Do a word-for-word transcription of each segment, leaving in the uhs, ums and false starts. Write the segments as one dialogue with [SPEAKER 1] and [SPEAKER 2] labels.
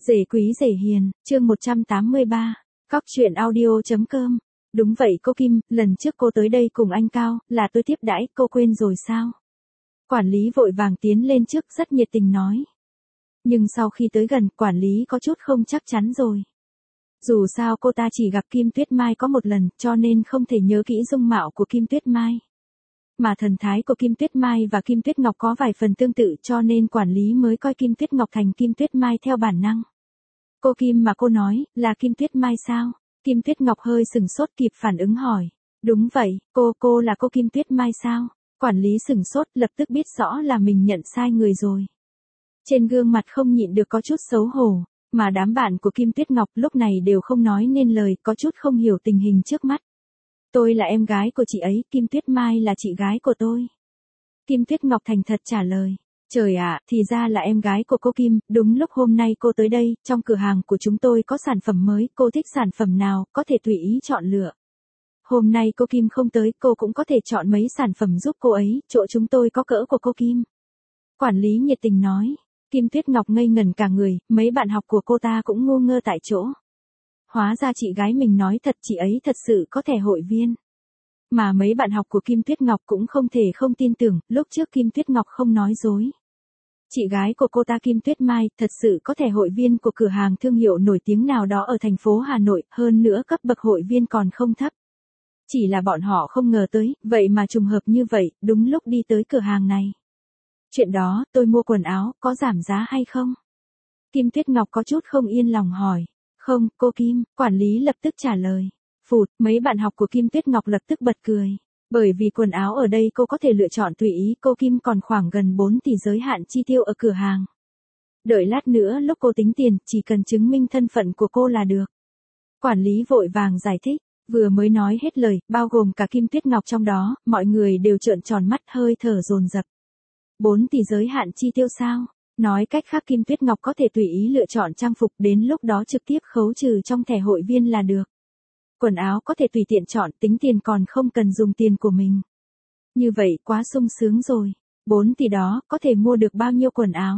[SPEAKER 1] Rể quý rể hiền, chương một trăm tám mươi ba, Cóc truyện audio.com. Đúng vậy cô Kim, lần trước cô tới đây cùng anh Cao, là tôi tiếp đãi, cô quên rồi sao? Quản lý vội vàng tiến lên trước rất nhiệt tình nói. Nhưng sau khi tới gần, quản lý có chút không chắc chắn rồi. Dù sao cô ta chỉ gặp Kim Tuyết Mai có một lần, cho nên không thể nhớ kỹ dung mạo của Kim Tuyết Mai. Mà thần thái của Kim Tuyết Mai và Kim Tuyết Ngọc có vài phần tương tự cho nên quản lý mới coi Kim Tuyết Ngọc thành Kim Tuyết Mai theo bản năng. Cô Kim mà cô nói, là Kim Tuyết Mai sao? Kim Tuyết Ngọc hơi sừng sốt kịp phản ứng hỏi. Đúng vậy, cô, cô là cô Kim Tuyết Mai sao? Quản lý sừng sốt lập tức biết rõ là mình nhận sai người rồi. Trên gương mặt không nhịn được có chút xấu hổ, mà đám bạn của Kim Tuyết Ngọc lúc này đều không nói nên lời, có chút không hiểu tình hình trước mắt. Tôi là em gái của chị ấy, Kim Tuyết Mai là chị gái của tôi. Kim Tuyết Ngọc thành thật trả lời. Trời ạ, thì ra là em gái của cô Kim, đúng lúc hôm nay cô tới đây, trong cửa hàng của chúng tôi có sản phẩm mới, cô thích sản phẩm nào, có thể tùy ý chọn lựa. Hôm nay cô Kim không tới, cô cũng có thể chọn mấy sản phẩm giúp cô ấy, chỗ chúng tôi có cỡ của cô Kim. Quản lý nhiệt tình nói. Kim Tuyết Ngọc ngây ngẩn cả người, mấy bạn học của cô ta cũng ngu ngơ tại chỗ. Hóa ra chị gái mình nói thật, chị ấy thật sự có thẻ hội viên. Mà mấy bạn học của Kim Tuyết Ngọc cũng không thể không tin tưởng, lúc trước Kim Tuyết Ngọc không nói dối. Chị gái của cô ta Kim Tuyết Mai thật sự có thẻ hội viên của cửa hàng thương hiệu nổi tiếng nào đó ở thành phố Hà Nội, hơn nữa cấp bậc hội viên còn không thấp. Chỉ là bọn họ không ngờ tới, vậy mà trùng hợp như vậy, đúng lúc đi tới cửa hàng này. Chuyện đó, tôi mua quần áo, có giảm giá hay không? Kim Tuyết Ngọc có chút không yên lòng hỏi. Không, cô Kim, quản lý lập tức trả lời. Phụt, mấy bạn học của Kim Tuyết Ngọc lập tức bật cười. Bởi vì quần áo ở đây cô có thể lựa chọn tùy ý, cô Kim còn khoảng gần bốn tỷ giới hạn chi tiêu ở cửa hàng. Đợi lát nữa lúc cô tính tiền, chỉ cần chứng minh thân phận của cô là được. Quản lý vội vàng giải thích, vừa mới nói hết lời, bao gồm cả Kim Tuyết Ngọc trong đó, mọi người đều trợn tròn mắt hơi thở dồn dập. bốn tỷ giới hạn chi tiêu sao? Nói cách khác Kim Tuyết Ngọc có thể tùy ý lựa chọn trang phục, đến lúc đó trực tiếp khấu trừ trong thẻ hội viên là được. Quần áo có thể tùy tiện chọn, tính tiền còn không cần dùng tiền của mình. Như vậy quá sung sướng rồi. bốn tỷ đó có thể mua được bao nhiêu quần áo?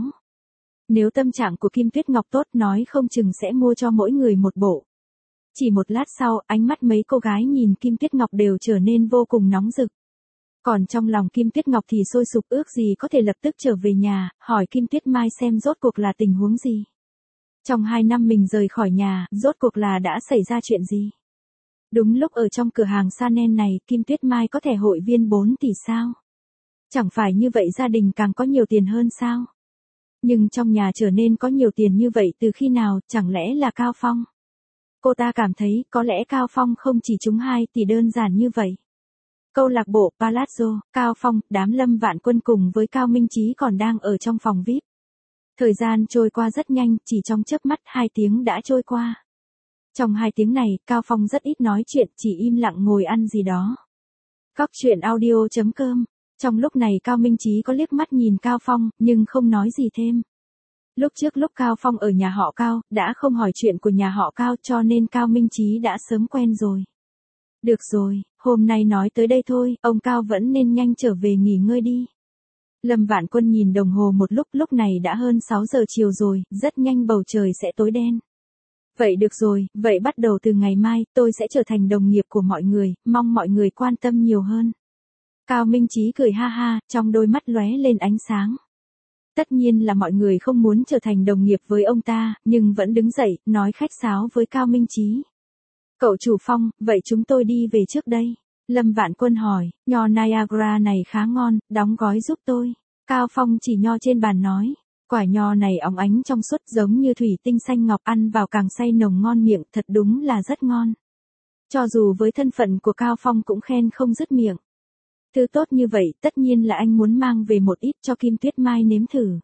[SPEAKER 1] Nếu tâm trạng của Kim Tuyết Ngọc tốt nói không chừng sẽ mua cho mỗi người một bộ. Chỉ một lát sau, ánh mắt mấy cô gái nhìn Kim Tuyết Ngọc đều trở nên vô cùng nóng rực. Còn trong lòng Kim Tuyết Ngọc thì sôi sục ước gì có thể lập tức trở về nhà, hỏi Kim Tuyết Mai xem rốt cuộc là tình huống gì. Trong hai năm mình rời khỏi nhà, rốt cuộc là đã xảy ra chuyện gì? Đúng lúc ở trong cửa hàng Chanel này, Kim Tuyết Mai có thẻ hội viên bốn tỷ sao? Chẳng phải như vậy gia đình càng có nhiều tiền hơn sao? Nhưng trong nhà trở nên có nhiều tiền như vậy từ khi nào, chẳng lẽ là Cao Phong? Cô ta cảm thấy có lẽ Cao Phong không chỉ trúng hai tỷ đơn giản như vậy. Câu lạc bộ Palazzo, Cao Phong, đám Lâm Vạn Quân cùng với Cao Minh Chí còn đang ở trong phòng vi ai pi. Thời gian trôi qua rất nhanh, chỉ trong chớp mắt hai tiếng đã trôi qua. Trong hai tiếng này, Cao Phong rất ít nói chuyện, chỉ im lặng ngồi ăn gì đó. Cóc truyện audio.com. Trong lúc này Cao Minh Chí có liếc mắt nhìn Cao Phong, nhưng không nói gì thêm. Lúc trước lúc Cao Phong ở nhà họ Cao, đã không hỏi chuyện của nhà họ Cao cho nên Cao Minh Chí đã sớm quen rồi. Được rồi, hôm nay nói tới đây thôi, ông Cao vẫn nên nhanh trở về nghỉ ngơi đi. Lâm Vạn Quân nhìn đồng hồ một lúc, lúc này đã hơn sáu giờ chiều rồi, rất nhanh bầu trời sẽ tối đen. Vậy được rồi, vậy bắt đầu từ ngày mai, tôi sẽ trở thành đồng nghiệp của mọi người, mong mọi người quan tâm nhiều hơn. Cao Minh Chí cười ha ha, trong đôi mắt lóe lên ánh sáng. Tất nhiên là mọi người không muốn trở thành đồng nghiệp với ông ta, nhưng vẫn đứng dậy, nói khách sáo với Cao Minh Chí. Cậu chủ Phong, vậy chúng tôi đi về trước đây. Lâm Vạn Quân hỏi, nho Niagara này khá ngon, đóng gói giúp tôi. Cao Phong chỉ nho trên bàn nói. Quả nho này óng ánh trong suốt giống như thủy tinh xanh ngọc, ăn vào càng say nồng ngon miệng, thật đúng là rất ngon. Cho dù với thân phận của Cao Phong cũng khen không dứt miệng. Thứ tốt như vậy, tất nhiên là anh muốn mang về một ít cho Kim Tuyết Mai nếm thử.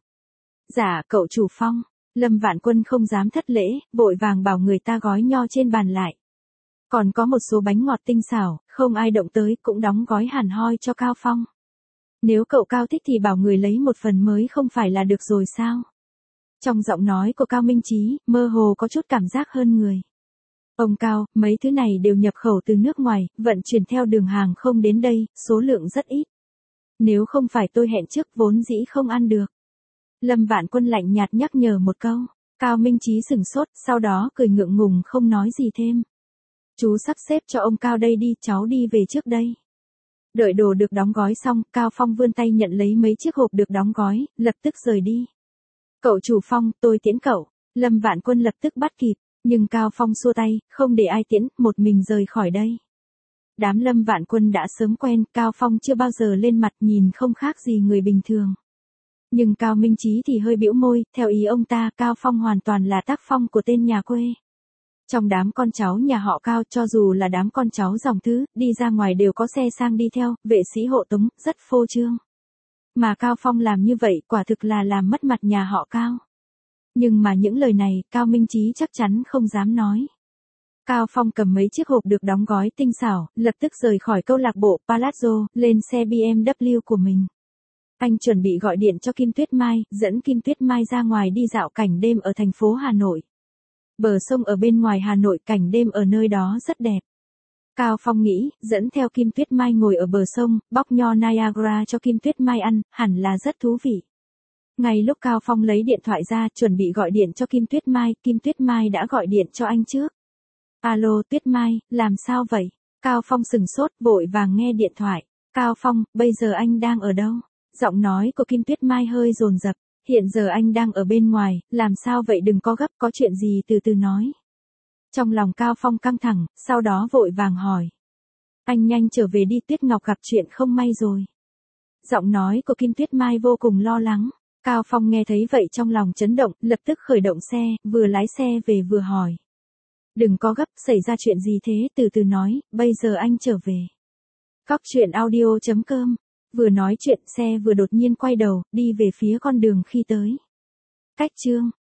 [SPEAKER 1] Dạ, cậu chủ Phong. Lâm Vạn Quân không dám thất lễ, vội vàng bảo người ta gói nho trên bàn lại. Còn có một số bánh ngọt tinh xảo, không ai động tới, cũng đóng gói hẳn hoi cho Cao Phong. Nếu cậu Cao thích thì bảo người lấy một phần mới không phải là được rồi sao? Trong giọng nói của Cao Minh Chí, mơ hồ có chút cảm giác hơn người. Ông Cao, mấy thứ này đều nhập khẩu từ nước ngoài, vận chuyển theo đường hàng không đến đây, số lượng rất ít. Nếu không phải tôi hẹn trước vốn dĩ không ăn được. Lâm Vạn Quân lạnh nhạt nhắc nhở một câu. Cao Minh Chí sửng sốt, sau đó cười ngượng ngùng không nói gì thêm. Chú sắp xếp cho ông Cao đây đi, cháu đi về trước đây. Đợi đồ được đóng gói xong, Cao Phong vươn tay nhận lấy mấy chiếc hộp được đóng gói, lập tức rời đi. Cậu chủ Phong, tôi tiễn cậu. Lâm Vạn Quân lập tức bắt kịp, nhưng Cao Phong xua tay, không để ai tiễn, một mình rời khỏi đây. Đám Lâm Vạn Quân đã sớm quen, Cao Phong chưa bao giờ lên mặt, nhìn không khác gì người bình thường. Nhưng Cao Minh Chí thì hơi bĩu môi, theo ý ông ta, Cao Phong hoàn toàn là tác phong của tên nhà quê. Trong đám con cháu nhà họ Cao, cho dù là đám con cháu dòng thứ, đi ra ngoài đều có xe sang đi theo, vệ sĩ hộ tống, rất phô trương. Mà Cao Phong làm như vậy, quả thực là làm mất mặt nhà họ Cao. Nhưng mà những lời này, Cao Minh Chí chắc chắn không dám nói. Cao Phong cầm mấy chiếc hộp được đóng gói tinh xảo, lập tức rời khỏi câu lạc bộ Palazzo, lên xe bê em vê của mình. Anh chuẩn bị gọi điện cho Kim Tuyết Mai, dẫn Kim Tuyết Mai ra ngoài đi dạo cảnh đêm ở thành phố Hà Nội. Bờ sông ở bên ngoài Hà Nội, cảnh đêm ở nơi đó rất đẹp. Cao Phong nghĩ, dẫn theo Kim Tuyết Mai ngồi ở bờ sông, bóc nho Niagara cho Kim Tuyết Mai ăn, hẳn là rất thú vị. Ngay lúc Cao Phong lấy điện thoại ra, chuẩn bị gọi điện cho Kim Tuyết Mai, Kim Tuyết Mai đã gọi điện cho anh trước. Alo Tuyết Mai, làm sao vậy? Cao Phong sừng sốt, vội vàng nghe điện thoại. Cao Phong, bây giờ anh đang ở đâu? Giọng nói của Kim Tuyết Mai hơi dồn dập. Hiện giờ anh đang ở bên ngoài, làm sao vậy, đừng có gấp, có chuyện gì từ từ nói. Trong lòng Cao Phong căng thẳng, sau đó vội vàng hỏi. Anh nhanh trở về đi, Tuyết Ngọc gặp chuyện không may rồi. Giọng nói của Kim Tuyết Mai vô cùng lo lắng. Cao Phong nghe thấy vậy trong lòng chấn động, lập tức khởi động xe, vừa lái xe về vừa hỏi. Đừng có gấp, xảy ra chuyện gì thế, từ từ nói, bây giờ anh trở về. Cóc truyện audio chấm com. Vừa nói chuyện, xe vừa đột nhiên quay đầu, đi về phía con đường khi tới. Cách chương